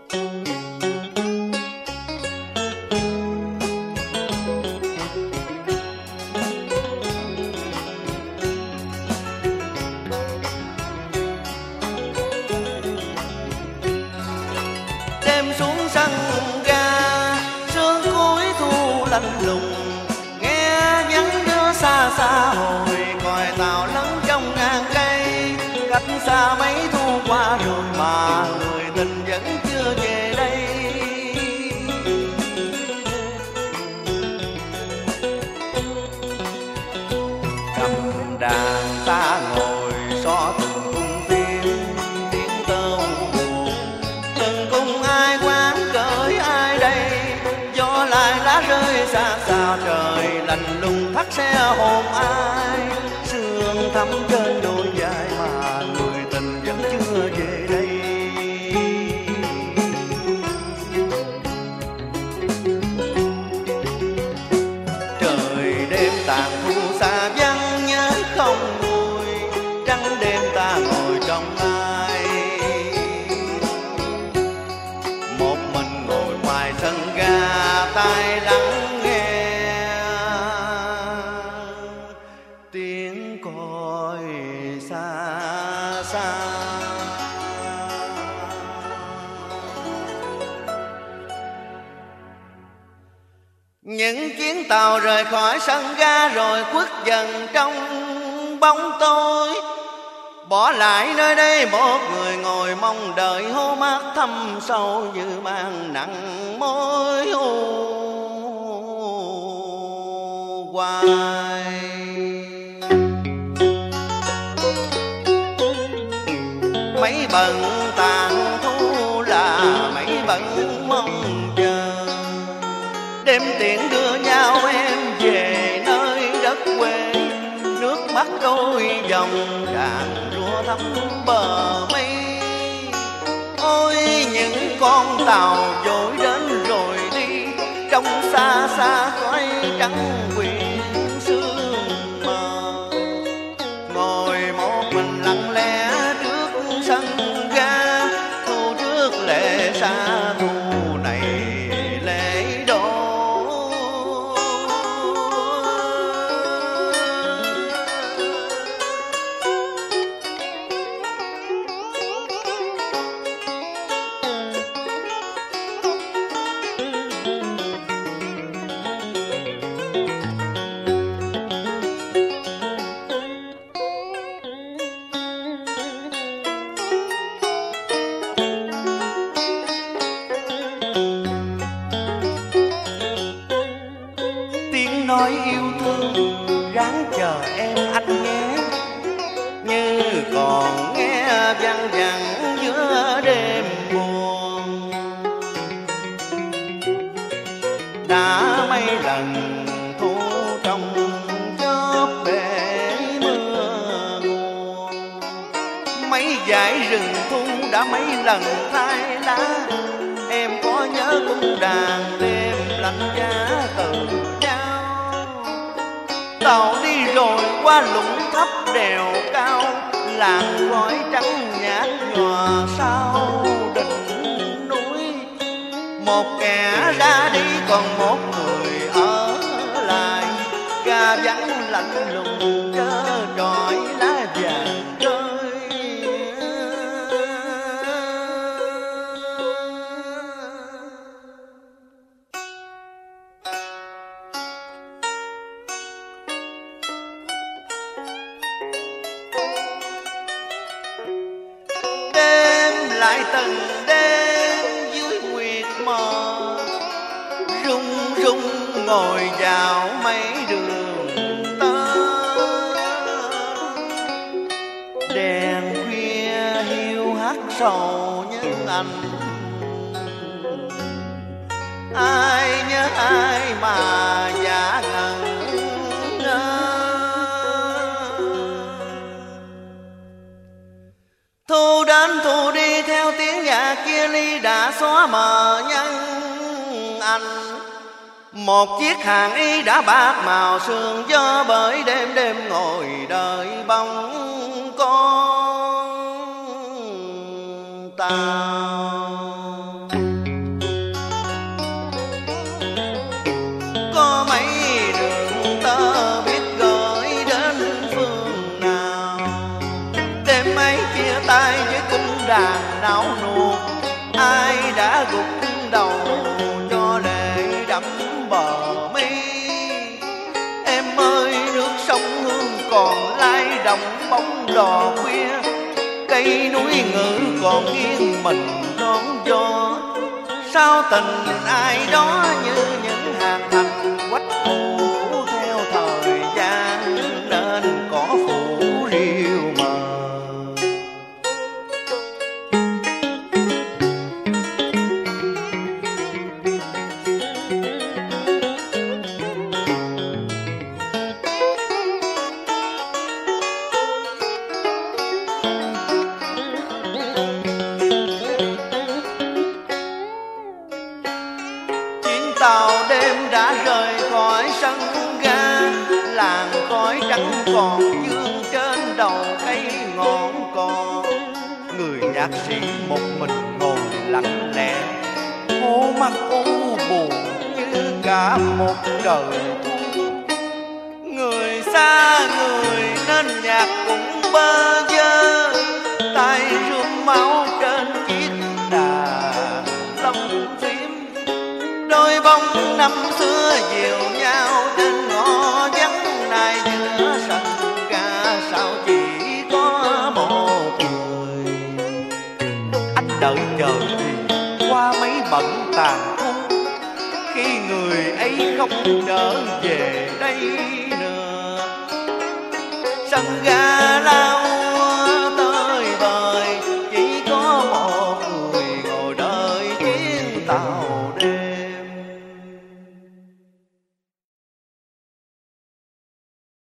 lạnh lùng, nghe vắng đưa xa xa hồi còi tàu lắng trong ngàn cây. Cách xa mấy thu qua rồi mà người tình vẫn chưa về đây. Cầm đàn ta ngồi xó từng cung tiên, tiếng tơ buồn từng cung ai quán cởi ai đây. Gió lại lá rơi xa xa trời lạnh lùng thắt xe hồn ai. Sương thắm trên đôi vai mà người tình vẫn chưa về đây. Trời đêm tàn thu xa vắng nhớ không nguôi, trắng đêm ta ngồi trong ai. Một mình ngồi ngoài sân ga tai lắng nghe tiếng còi xa xa. Những chuyến tàu rời khỏi sân ga rồi khuất dần trong bóng tối, bỏ lại nơi đây một người ngồi mong đợi hô mát thâm sâu như mang nặng mối hoài. Mấy bận tàn thu là mấy bận mong chờ, đêm tiễn đưa nhau em về nơi đất quê. Nước mắt đôi dòng đàn lúa thắm bờ mây. Ôi những con tàu vội đến rồi đi, trong xa xa khói trắng quyện sương mờ. Ngồi một mình lặng lẽ trước sân ga, thu trước lệ xa thu này lệ đổ. Nói yêu thương ráng chờ em anh nhé, như còn nghe văng vẳng giữa đêm buồn. Đã mấy lần thu trong chớp bể mưa nguồn, mấy dải rừng thu đã mấy lần thay lá. Em có nhớ cung đàn đêm lạnh giá từ tàu đi rồi qua lũng thấp đèo cao, làng khói trắng nhạt nhòa sau đỉnh núi. Một kẻ ra đi còn một người ở lại, ga vắng lạnh lùng trơ trọi lá vàng rơi. Lại từng đêm dưới nguyệt mờ, rung rung ngồi vào mấy đường tơ. Đèn khuya hiu hắt sầu như anh, ai nhớ ai mà dạ ngẩn ngơ. Thu đến thu đi theo tiếng nhạc kia ly đã xóa mờ nhân anh. Một chiếc hàng y đã bạc màu sương gió bởi đêm đêm ngồi đợi bóng con tàu. chia tay với cung đàn não nuột, ai đã gục đầu cho lệ đẫm bờ mi. Em ơi nước sông Hương còn lay động bóng đò khuya, cây núi ngự còn nghiêng mình đón gió. Sao tình ai đó như những hạt thành quách phủ theo thời gian nên cỏ phủ riêu mờ. Tàu đêm đã rời khỏi sân ga, làng khói trắng còn dương trên đầu cây ngọn cò. Người nhạc sĩ một mình ngồi lặng lẽ, hố mắt u buồn như cả một đời thu. Người xa người nên nhạc cũng bơ vơ, tay rượm máu trên chiếc đàn lâm phím. Đôi bóng năm xưa dìu nhau trên ngõ vắng nay giữa sân ga, sao chỉ có một người. Anh đợi chờ thì qua mấy bận tàn khung, khi người ấy không trở về đây nữa. Sân ga lao